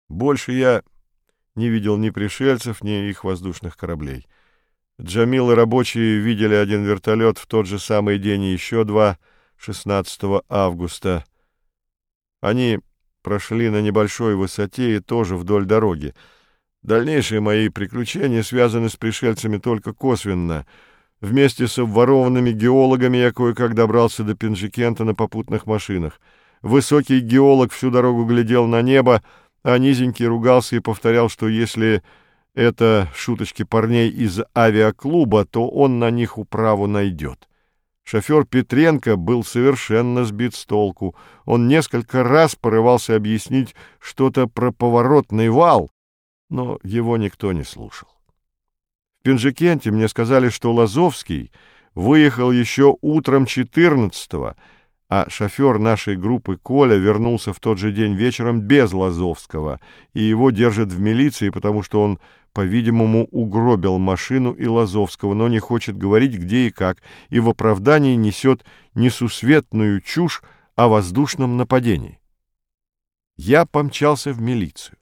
Больше я не видел ни пришельцев, ни их воздушных кораблей. Джамил и рабочие видели один вертолет в тот же самый день и еще два 16 августа. Они прошли на небольшой высоте и тоже вдоль дороги. Дальнейшие мои приключения связаны с пришельцами только косвенно. Вместе с обворованными геологами я кое-как добрался до Пинджикента на попутных машинах. Высокий геолог всю дорогу глядел на небо, а низенький ругался и повторял, что если это шуточки парней из авиаклуба, то он на них управу найдет. Шофер Петренко был совершенно сбит с толку. Он несколько раз порывался объяснить что-то про поворотный вал, но его никто не слушал. В Пинджикенте мне сказали, что Лазовский выехал еще утром 14-го, а шофер нашей группы Коля вернулся в тот же день вечером без Лазовского, и его держат в милиции, потому что он, по-видимому, угробил машину и Лазовского, но не хочет говорить, где и как, и в оправдании несет несусветную чушь о воздушном нападении. Я помчался в милицию.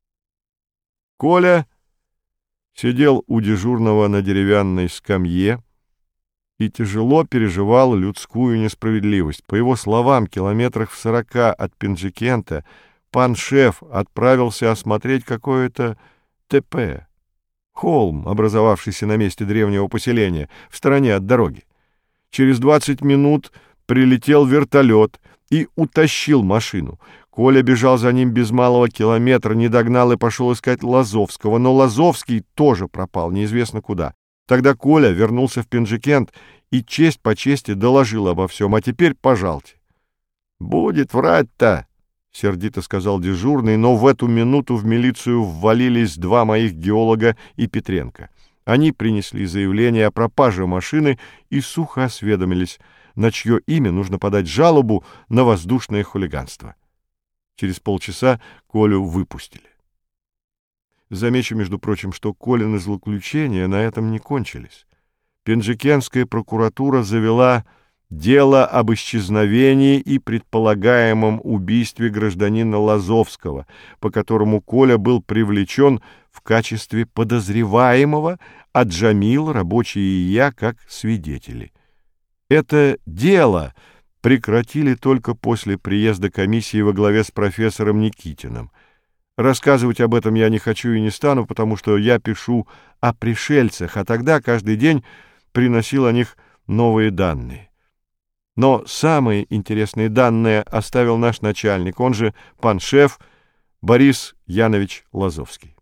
Коля сидел у дежурного на деревянной скамье и тяжело переживал людскую несправедливость. По его словам, километрах в 40 от Пинджикента пан шеф отправился осмотреть какое-то ТП, холм, образовавшийся на месте древнего поселения, в стороне от дороги. Через 20 минут прилетел вертолет и утащил машину. Коля бежал за ним без малого километра, не догнал и пошел искать Лазовского, но Лазовский тоже пропал, неизвестно куда. Тогда Коля вернулся в Пинджикент и честь по чести доложил обо всем. А теперь пожалуйте. «Будет врать-то», — сердито сказал дежурный, но в эту минуту в милицию ввалились два моих геолога и Петренко. Они принесли заявление о пропаже машины и сухо осведомились, на чье имя нужно подать жалобу на воздушное хулиганство. Через полчаса Колю выпустили. Замечу, между прочим, что Колины злоключения на этом не кончились. Пинджикентская прокуратура завела дело об исчезновении и предполагаемом убийстве гражданина Лазовского, по которому Коля был привлечен в качестве подозреваемого, а Джамил, рабочие и я как свидетели. Это дело прекратили только после приезда комиссии во главе с профессором Никитиным. Рассказывать об этом я не хочу и не стану, потому что я пишу о пришельцах, а тогда каждый день приносил о них новые данные. Но самые интересные данные оставил наш начальник, он же пан шеф Борис Янович Лазовский.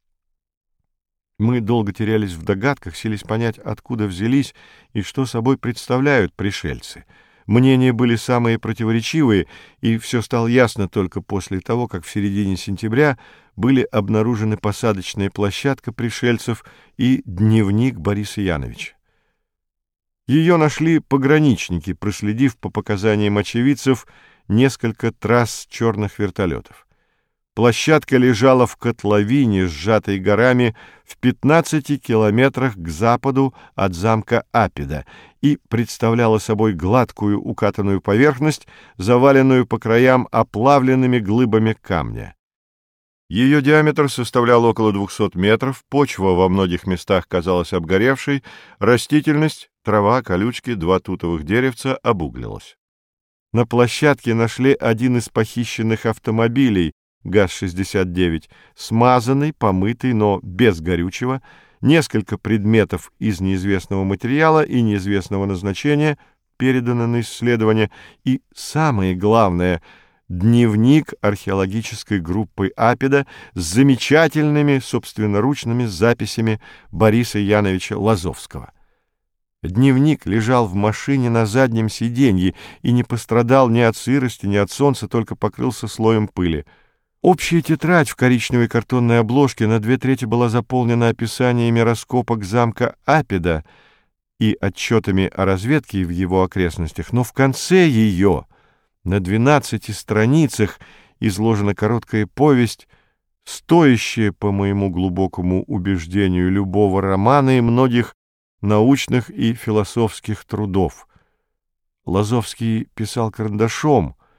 Мы долго терялись в догадках, сились понять, откуда взялись и что собой представляют пришельцы. Мнения были самые противоречивые, и все стало ясно только после того, как в середине сентября были обнаружены посадочная площадка пришельцев и дневник Бориса Яновича. Ее нашли пограничники, проследив по показаниям очевидцев несколько трасс черных вертолетов. Площадка лежала в котловине, сжатой горами, в 15 километрах к западу от замка Апида, и представляла собой гладкую укатанную поверхность, заваленную по краям оплавленными глыбами камня. Ее диаметр составлял около 200 метров, почва во многих местах казалась обгоревшей, растительность, трава, колючки, два тутовых деревца обуглилась. На площадке нашли один из похищенных автомобилей, ГАЗ-69, смазанный, помытый, но без горючего, несколько предметов из неизвестного материала и неизвестного назначения, переданы на исследование, и, самое главное, дневник археологической группы Апида с замечательными собственноручными записями Бориса Яновича Лазовского. Дневник лежал в машине на заднем сиденье и не пострадал ни от сырости, ни от солнца, только покрылся слоем пыли. Общая тетрадь в коричневой картонной обложке на 2/3 была заполнена описаниями раскопок замка Апида и отчетами о разведке в его окрестностях, но в конце ее, на 12 страницах, изложена короткая повесть, стоящая, по моему глубокому убеждению, любого романа и многих научных и философских трудов. Лазовский писал карандашом.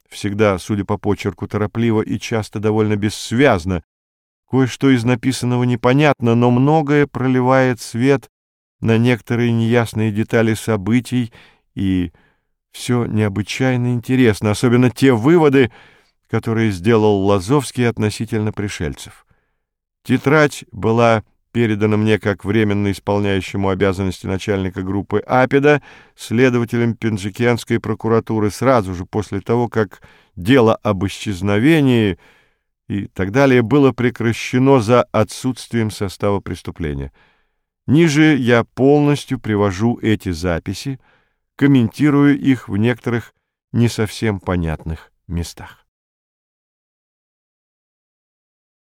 всегда, судя по почерку, торопливо и часто довольно бессвязно. Кое-что из написанного непонятно, но многое проливает свет на некоторые неясные детали событий, и все необычайно интересно, особенно те выводы, которые сделал Лазовский относительно пришельцев. Тетрадь была передана мне как временно исполняющему обязанности начальника группы Апеда, следователем Пенджикенской прокуратуры, сразу же после того, как дело об исчезновении и так далее было прекращено за отсутствием состава преступления. Ниже я полностью привожу эти записи, комментируя их в некоторых не совсем понятных местах.